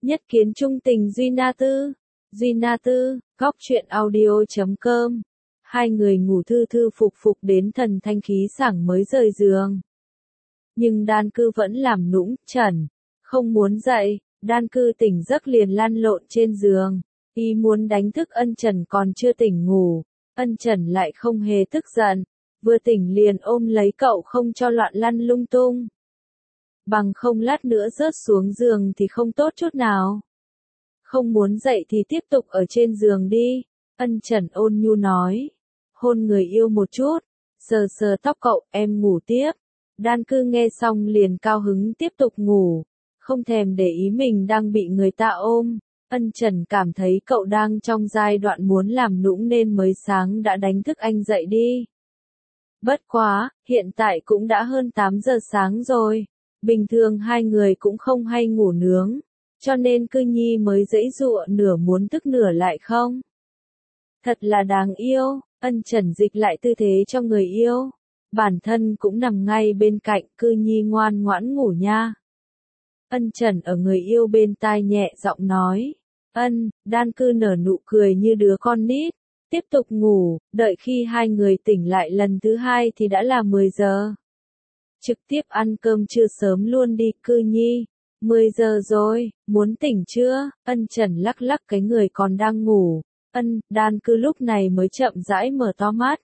Nhất kiến trung tình Duy Na Tư, góc truyện audio.com. Hai người ngủ thư thư phục phục đến thần thanh khí sảng mới rời giường. Nhưng đan cư vẫn làm nũng, chẩn, không muốn dậy, đan cư tỉnh giấc liền lăn lộn trên giường. Y muốn đánh thức ân trần còn chưa tỉnh ngủ, ân trần lại không hề tức giận, vừa tỉnh liền ôm lấy cậu không cho loạn lăn lung tung. Bằng không lát nữa rớt xuống giường thì không tốt chút nào. Không muốn dậy thì tiếp tục ở trên giường đi, ân trần ôn nhu nói. Hôn người yêu một chút, sờ sờ tóc cậu, em ngủ tiếp. Đan cư nghe xong liền cao hứng tiếp tục ngủ, không thèm để ý mình đang bị người ta ôm. Ân trần cảm thấy cậu đang trong giai đoạn muốn làm nũng nên mới sáng đã đánh thức anh dậy đi. Bất quá, hiện tại cũng đã hơn 8 giờ sáng rồi. Bình thường hai người cũng không hay ngủ nướng, cho nên Cư Nhi mới giãy giụa nửa muốn thức nửa lại không. Thật là đáng yêu, ân trần dịch lại tư thế cho người yêu. Bản thân cũng nằm ngay bên cạnh, Cư Nhi ngoan ngoãn ngủ nha. Ân trần ở người yêu bên tai nhẹ giọng nói. Đan cư nở nụ cười như đứa con nít, tiếp tục ngủ, đợi khi hai người tỉnh lại lần thứ hai thì đã là 10 giờ. Trực tiếp ăn cơm trưa sớm luôn đi, Cư Nhi. 10 giờ rồi, muốn tỉnh chưa? Ân trần lắc lắc cái người còn đang ngủ. Đan cư lúc này mới chậm rãi mở to mắt.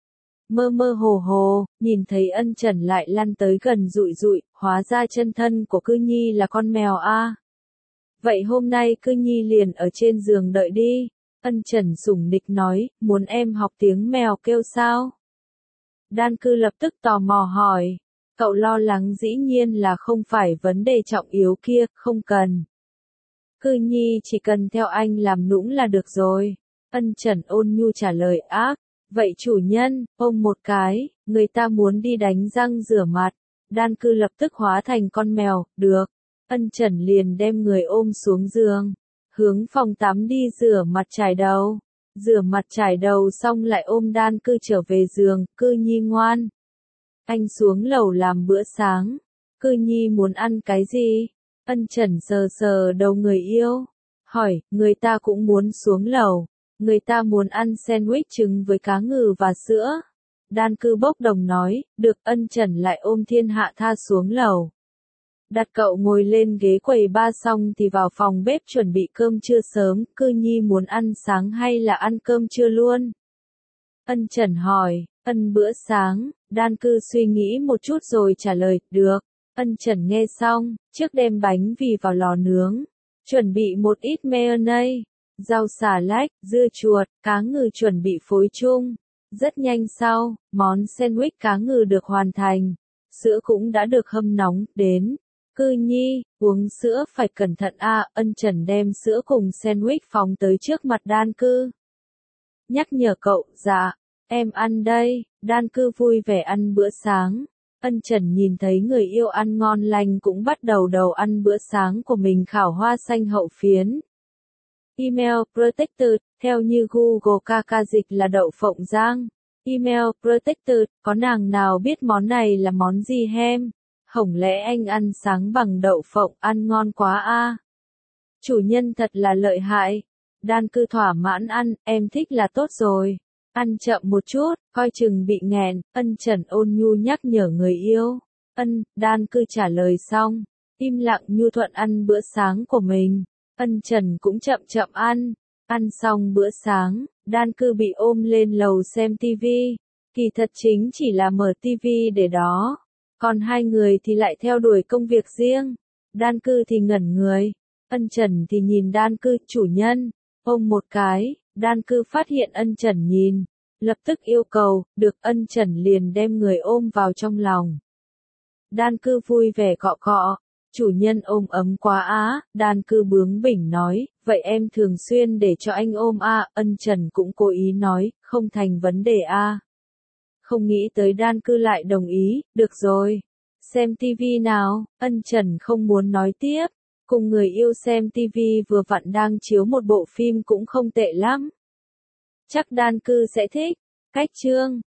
Mơ mơ hồ hồ, nhìn thấy ân trần lại lăn tới gần rụi rụi, hóa ra chân thân của Cư Nhi là con mèo a. Vậy hôm nay Cư Nhi liền ở trên giường đợi đi. Ân trần sủng nịch nói, muốn em học tiếng mèo kêu sao? Đan cư lập tức tò mò hỏi. Cậu lo lắng dĩ nhiên là không phải vấn đề trọng yếu kia, không cần. Cư Nhi chỉ cần theo anh làm nũng là được rồi. Ân trần ôn nhu trả lời ác. Vậy chủ nhân, ôm một cái, người ta muốn đi đánh răng rửa mặt. Đan cư lập tức hóa thành con mèo, được. Ân trần liền đem người ôm xuống giường, hướng phòng tắm đi rửa mặt chải đầu. Rửa mặt chải đầu xong lại ôm đan cư trở về giường, Cư Nhi ngoan. Anh xuống lầu làm bữa sáng. Cư Nhi muốn ăn cái gì? Ân trần sờ sờ đầu người yêu. Hỏi, người ta cũng muốn xuống lầu. Người ta muốn ăn sandwich trứng với cá ngừ và sữa. Đan cư bốc đồng nói, được. Ân trần lại ôm thiên hạ tha xuống lầu. Đặt cậu ngồi lên ghế quầy ba xong thì vào phòng bếp chuẩn bị cơm trưa sớm. Cư Nhi muốn ăn sáng hay là ăn cơm trưa luôn? Ân trần hỏi. Bữa sáng. Đan cư suy nghĩ một chút rồi trả lời, được. Ân trần nghe xong, trước đem bánh mì vào lò nướng. Chuẩn bị một ít mayonnaise, rau xà lách, dưa chuột, cá ngừ chuẩn bị phối chung. Rất nhanh sau, món sandwich cá ngừ được hoàn thành. Sữa cũng đã được hâm nóng, đến. Cư Nhi, uống sữa phải cẩn thận a. Ân trần đem sữa cùng sandwich phóng tới trước mặt đan cư. Nhắc nhở cậu, dạ. Em ăn đây. Đan cư vui vẻ ăn bữa sáng. Ân trần nhìn thấy người yêu ăn ngon lành cũng bắt đầu ăn bữa sáng của mình. Khảo hoa xanh hậu phiến. Email Protected, theo như Google Kaka dịch là đậu phộng rang. Email Protected, có nàng nào biết món này là món gì hem? Hổng lẽ anh ăn sáng bằng đậu phộng, ăn ngon quá a. Chủ nhân thật là lợi hại. Đan cư thỏa mãn ăn, em thích là tốt rồi. Ăn chậm một chút, coi chừng bị nghẹn. Ân trần ôn nhu nhắc nhở người yêu. Đan cư trả lời xong, im lặng nhu thuận ăn bữa sáng của mình. Ân trần cũng chậm chậm ăn. Ăn xong bữa sáng, đan cư bị ôm lên lầu xem tivi. Kỳ thật chính chỉ là mở tivi để đó. Còn hai người thì lại theo đuổi công việc riêng. Đan cư thì ngẩn người. Ân trần thì nhìn đan cư, chủ nhân. Ôm một cái. Đan cư phát hiện ân trần nhìn, lập tức yêu cầu, được. Ân trần liền đem người ôm vào trong lòng. Đan cư vui vẻ cọ cọ, chủ nhân ôm ấm quá á. Đan cư bướng bỉnh nói, vậy em thường xuyên để cho anh ôm a. Ân trần cũng cố ý nói, không thành vấn đề a. Không nghĩ tới đan cư lại đồng ý, được rồi. Xem tivi nào. Ân trần không muốn nói tiếp. Cùng người yêu xem tivi vừa vặn đang chiếu một bộ phim cũng không tệ lắm. Chắc đan cư sẽ thích. Cách chương